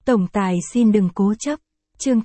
Tổng tài xin đừng cố chấp. Chương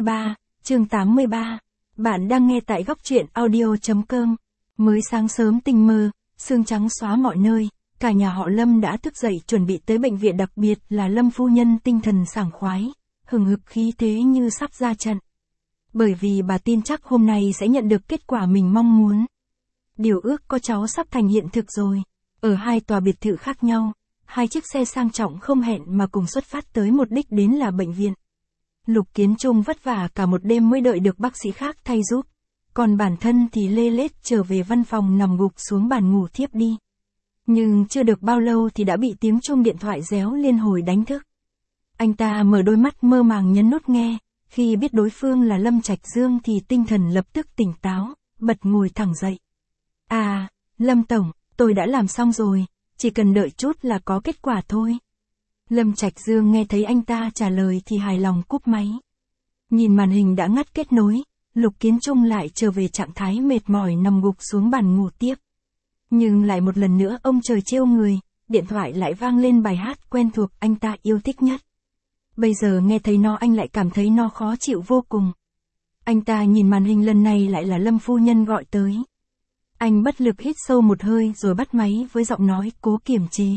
83. Bạn đang nghe tại góc truyện audio.com. Mới sáng sớm tinh mơ, sương trắng xóa mọi nơi, cả nhà họ Lâm đã thức dậy chuẩn bị tới bệnh viện, đặc biệt là Lâm phu nhân tinh thần sảng khoái, hừng hực khí thế như sắp ra trận. Bởi vì bà tin chắc hôm nay sẽ nhận được kết quả mình mong muốn. Điều ước có cháu sắp thành hiện thực rồi. Ở hai tòa biệt thự khác nhau, hai chiếc xe sang trọng không hẹn mà cùng xuất phát tới một đích đến là bệnh viện. Lục Kiến Trung vất vả cả một đêm mới đợi được bác sĩ khác thay giúp. Còn bản thân thì lê lết trở về văn phòng nằm gục xuống bàn ngủ thiếp đi. Nhưng chưa được bao lâu thì đã bị tiếng chuông điện thoại réo liên hồi đánh thức. Anh ta mở đôi mắt mơ màng nhấn nút nghe, khi biết đối phương là Lâm Trạch Dương thì tinh thần lập tức tỉnh táo, bật ngồi thẳng dậy. À, Lâm Tổng, tôi đã làm xong rồi, chỉ cần đợi chút là có kết quả thôi. Lâm Trạch Dương nghe thấy anh ta trả lời thì hài lòng cúp máy. Nhìn màn hình đã ngắt kết nối, Lục Kiến Trung lại trở về trạng thái mệt mỏi nằm gục xuống bàn ngủ tiếp. Nhưng lại một lần nữa ông trời trêu người, điện thoại lại vang lên bài hát quen thuộc anh ta yêu thích nhất. Bây giờ nghe thấy nó anh lại cảm thấy nó khó chịu vô cùng. Anh ta nhìn màn hình lần này lại là Lâm phu nhân gọi tới. Anh bất lực hít sâu một hơi rồi bắt máy với giọng nói cố kiềm chế.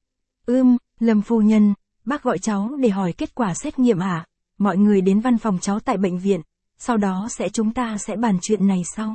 Lâm phu nhân, bác gọi cháu để hỏi kết quả xét nghiệm hả? Mọi người đến văn phòng cháu tại bệnh viện, sau đó chúng ta sẽ bàn chuyện này sau.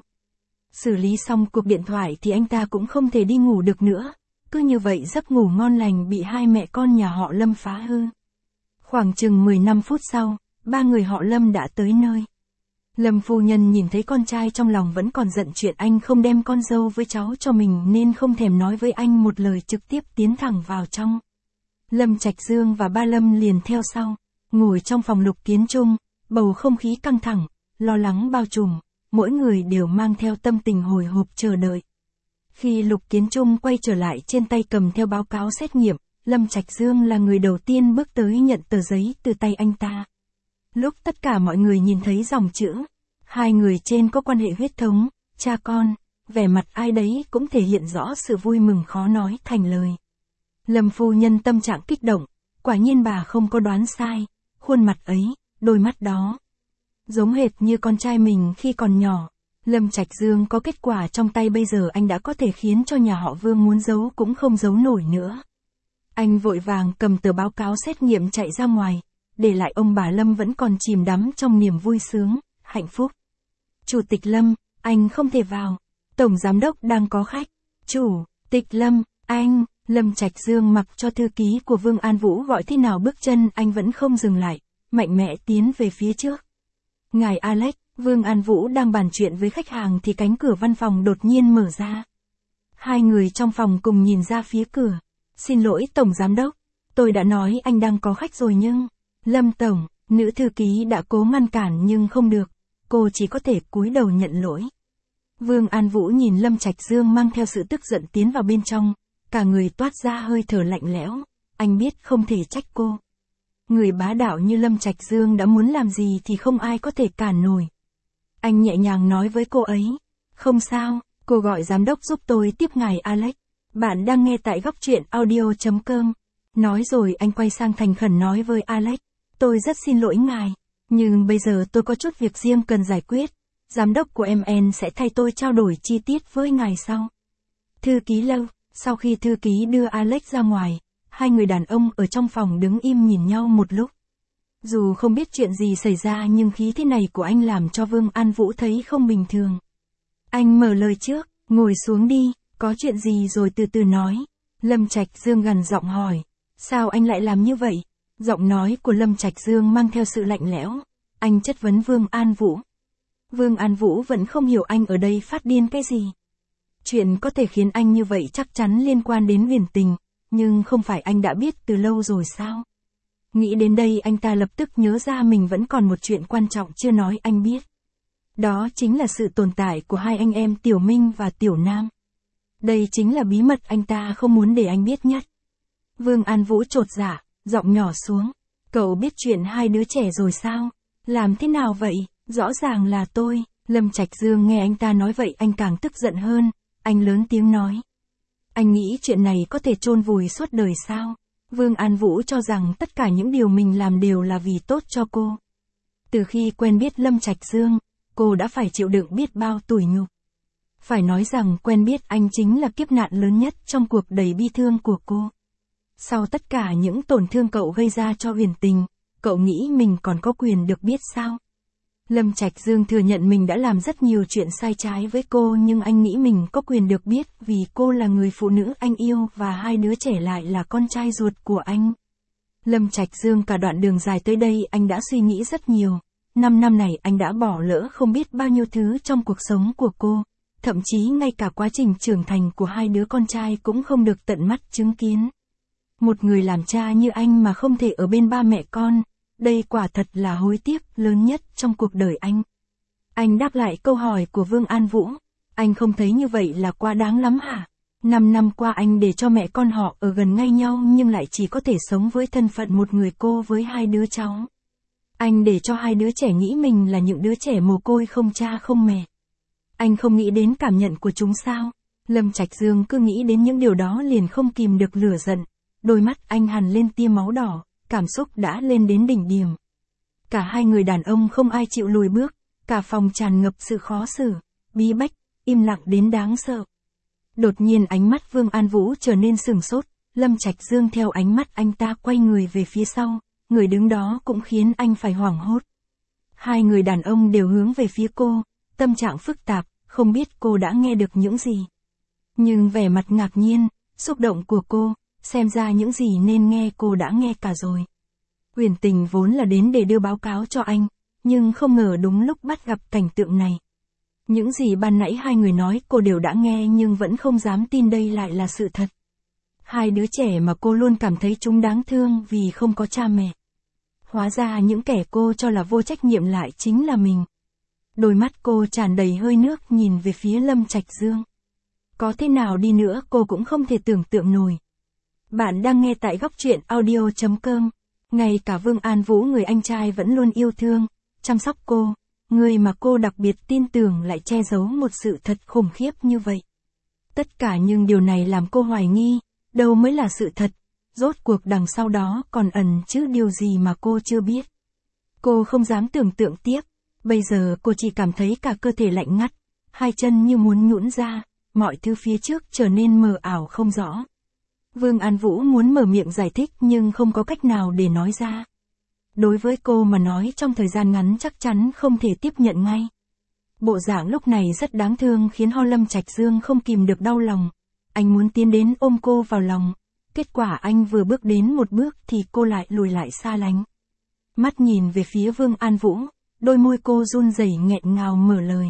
Xử lý xong cuộc điện thoại thì anh ta cũng không thể đi ngủ được nữa. Cứ như vậy giấc ngủ ngon lành bị hai mẹ con nhà họ Lâm phá hư. Khoảng chừng 15 phút sau, ba người họ Lâm đã tới nơi. Lâm phu nhân nhìn thấy con trai trong lòng vẫn còn giận chuyện anh không đem con dâu với cháu cho mình nên không thèm nói với anh một lời, trực tiếp tiến thẳng vào trong. Lâm Trạch Dương và ba Lâm liền theo sau, ngồi trong phòng Lục Kiến Trung, bầu không khí căng thẳng, lo lắng bao trùm, mỗi người đều mang theo tâm tình hồi hộp chờ đợi. Khi Lục Kiến Trung quay trở lại trên tay cầm theo báo cáo xét nghiệm, Lâm Trạch Dương là người đầu tiên bước tới nhận tờ giấy từ tay anh ta. Lúc tất cả mọi người nhìn thấy dòng chữ, hai người trên có quan hệ huyết thống, cha con, vẻ mặt ai đấy cũng thể hiện rõ sự vui mừng khó nói thành lời. Lâm phu nhân tâm trạng kích động, quả nhiên bà không có đoán sai, khuôn mặt ấy, đôi mắt đó, giống hệt như con trai mình khi còn nhỏ. Lâm Trạch Dương có kết quả trong tay bây giờ anh đã có thể khiến cho nhà họ Vương muốn giấu cũng không giấu nổi nữa. Anh vội vàng cầm tờ báo cáo xét nghiệm chạy ra ngoài, để lại ông bà Lâm vẫn còn chìm đắm trong niềm vui sướng, hạnh phúc. Chủ tịch Lâm, anh không thể vào. Tổng giám đốc đang có khách. Chủ tịch Lâm, anh. Lâm Trạch Dương mặc cho thư ký của Vương An Vũ gọi thế nào bước chân anh vẫn không dừng lại, mạnh mẽ tiến về phía trước. Ngài Alex, Vương An Vũ đang bàn chuyện với khách hàng thì cánh cửa văn phòng đột nhiên mở ra. Hai người trong phòng cùng nhìn ra phía cửa. Xin lỗi Tổng Giám đốc, tôi đã nói anh đang có khách rồi nhưng... Lâm Tổng, nữ thư ký đã cố ngăn cản nhưng không được, cô chỉ có thể cúi đầu nhận lỗi. Vương An Vũ nhìn Lâm Trạch Dương mang theo sự tức giận tiến vào bên trong, cả người toát ra hơi thở lạnh lẽo, anh biết không thể trách cô. Người bá đạo như Lâm Trạch Dương đã muốn làm gì thì không ai có thể cản nổi. Anh nhẹ nhàng nói với cô ấy, không sao, cô gọi giám đốc giúp tôi tiếp ngài Alex. Bạn đang nghe tại góc truyện audio.com. Nói rồi anh quay sang thành khẩn nói với Alex, tôi rất xin lỗi ngài, nhưng bây giờ tôi có chút việc riêng cần giải quyết, giám đốc của MN sẽ thay tôi trao đổi chi tiết với ngài sau. Thư ký Lâu, sau khi thư ký đưa Alex ra ngoài, hai người đàn ông ở trong phòng đứng im nhìn nhau một lúc. Dù không biết chuyện gì xảy ra nhưng khí thế này của anh làm cho Vương An Vũ thấy không bình thường. Anh mở lời trước, ngồi xuống đi, có chuyện gì rồi từ từ nói. Lâm Trạch Dương gằn giọng hỏi, sao anh lại làm như vậy? Giọng nói của Lâm Trạch Dương mang theo sự lạnh lẽo, anh chất vấn Vương An Vũ. Vương An Vũ vẫn không hiểu anh ở đây phát điên cái gì. Chuyện có thể khiến anh như vậy chắc chắn liên quan đến Viễn Tình, nhưng không phải anh đã biết từ lâu rồi sao? Nghĩ đến đây anh ta lập tức nhớ ra mình vẫn còn một chuyện quan trọng chưa nói anh biết. Đó chính là sự tồn tại của hai anh em Tiểu Minh và Tiểu Nam. Đây chính là bí mật anh ta không muốn để anh biết nhất. Vương An Vũ chột dạ, giọng nhỏ xuống. Cậu biết chuyện hai đứa trẻ rồi sao? Làm thế nào vậy? Rõ ràng là tôi. Lâm Trạch Dương nghe anh ta nói vậy anh càng tức giận hơn. Anh lớn tiếng nói. Anh nghĩ chuyện này có thể chôn vùi suốt đời sao? Vương An Vũ cho rằng tất cả những điều mình làm đều là vì tốt cho cô. Từ khi quen biết Lâm Trạch Dương, cô đã phải chịu đựng biết bao tủi nhục. Phải nói rằng quen biết anh chính là kiếp nạn lớn nhất trong cuộc đầy bi thương của cô. Sau tất cả những tổn thương cậu gây ra cho Huyền Tình, cậu nghĩ mình còn có quyền được biết sao? Lâm Trạch Dương thừa nhận mình đã làm rất nhiều chuyện sai trái với cô, nhưng anh nghĩ mình có quyền được biết vì cô là người phụ nữ anh yêu và hai đứa trẻ lại là con trai ruột của anh. Lâm Trạch Dương, cả đoạn đường dài tới đây anh đã suy nghĩ rất nhiều. 5 năm này anh đã bỏ lỡ không biết bao nhiêu thứ trong cuộc sống của cô. Thậm chí ngay cả quá trình trưởng thành của hai đứa con trai cũng không được tận mắt chứng kiến. Một người làm cha như anh mà không thể ở bên ba mẹ con, đây quả thật là hối tiếc lớn nhất trong cuộc đời anh. Anh đáp lại câu hỏi của Vương An Vũ, anh không thấy như vậy là quá đáng lắm hả? 5 năm qua anh để cho mẹ con họ ở gần ngay nhau nhưng lại chỉ có thể sống với thân phận một người cô với hai đứa cháu. Anh để cho hai đứa trẻ nghĩ mình là những đứa trẻ mồ côi không cha không mẹ. Anh không nghĩ đến cảm nhận của chúng sao? Lâm Trạch Dương cứ nghĩ đến những điều đó liền không kìm được lửa giận. Đôi mắt anh hằn lên tia máu đỏ, cảm xúc đã lên đến đỉnh điểm. Cả hai người đàn ông không ai chịu lùi bước, cả phòng tràn ngập sự khó xử, bí bách, im lặng đến đáng sợ. Đột nhiên ánh mắt Vương An Vũ trở nên sửng sốt, Lâm Trạch Dương theo ánh mắt anh ta quay người về phía sau, người đứng đó cũng khiến anh phải hoảng hốt. Hai người đàn ông đều hướng về phía cô, tâm trạng phức tạp, không biết cô đã nghe được những gì. Nhưng vẻ mặt ngạc nhiên, xúc động của cô, xem ra những gì nên nghe cô đã nghe cả rồi. Huyền Tình vốn là đến để đưa báo cáo cho anh, nhưng không ngờ đúng lúc bắt gặp cảnh tượng này. Những gì ban nãy hai người nói cô đều đã nghe nhưng vẫn không dám tin đây lại là sự thật. Hai đứa trẻ mà cô luôn cảm thấy chúng đáng thương vì không có cha mẹ. Hóa ra những kẻ cô cho là vô trách nhiệm lại chính là mình. Đôi mắt cô tràn đầy hơi nước nhìn về phía Lâm Trạch Dương. Có thế nào đi nữa cô cũng không thể tưởng tượng nổi. Bạn đang nghe tại góc truyện audio.com. Ngay cả Vương An Vũ, người anh trai vẫn luôn yêu thương, chăm sóc cô, người mà cô đặc biệt tin tưởng lại che giấu một sự thật khủng khiếp như vậy. Tất cả những điều này làm cô hoài nghi, đâu mới là sự thật, rốt cuộc đằng sau đó còn ẩn chứa điều gì mà cô chưa biết. Cô không dám tưởng tượng tiếp, bây giờ cô chỉ cảm thấy cả cơ thể lạnh ngắt, hai chân như muốn nhũn ra, mọi thứ phía trước trở nên mờ ảo không rõ. Vương An Vũ muốn mở miệng giải thích nhưng không có cách nào để nói ra. Đối với cô mà nói trong thời gian ngắn chắc chắn không thể tiếp nhận ngay. Bộ dạng lúc này rất đáng thương khiến Lâm Trạch Dương không kìm được đau lòng. Anh muốn tiến đến ôm cô vào lòng. Kết quả anh vừa bước đến một bước thì cô lại lùi lại xa lánh. Mắt nhìn về phía Vương An Vũ, đôi môi cô run rẩy nghẹn ngào mở lời.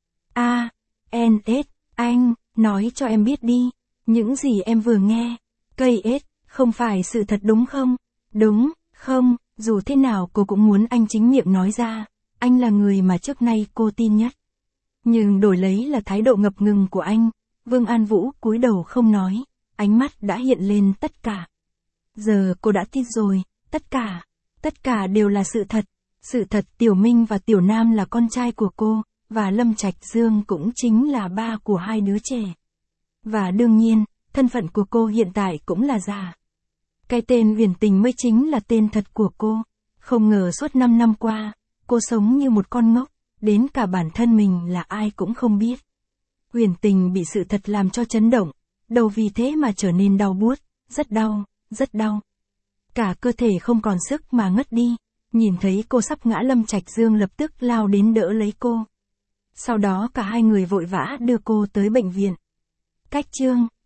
Anh, nói cho em biết đi, những gì em vừa nghe, cây ết, không phải sự thật đúng không? Đúng, không, dù thế nào cô cũng muốn anh chính miệng nói ra, anh là người mà trước nay cô tin nhất. Nhưng đổi lấy là thái độ ngập ngừng của anh, Vương An Vũ cúi đầu không nói, ánh mắt đã hiện lên tất cả. Giờ cô đã tin rồi, tất cả đều là sự thật. Sự thật Tiểu Minh và Tiểu Nam là con trai của cô, và Lâm Trạch Dương cũng chính là ba của hai đứa trẻ. Và đương nhiên, thân phận của cô hiện tại cũng là giả. Cái tên Huyền Tình mới chính là tên thật của cô. Không ngờ suốt 5 năm qua, cô sống như một con ngốc, đến cả bản thân mình là ai cũng không biết. Huyền Tình bị sự thật làm cho chấn động, đầu vì thế mà trở nên đau buốt, rất đau. Cả cơ thể không còn sức mà ngất đi. Nhìn thấy cô sắp ngã, Lâm Trạch Dương lập tức lao đến đỡ lấy cô. Sau đó cả hai người vội vã đưa cô tới bệnh viện. Cách chương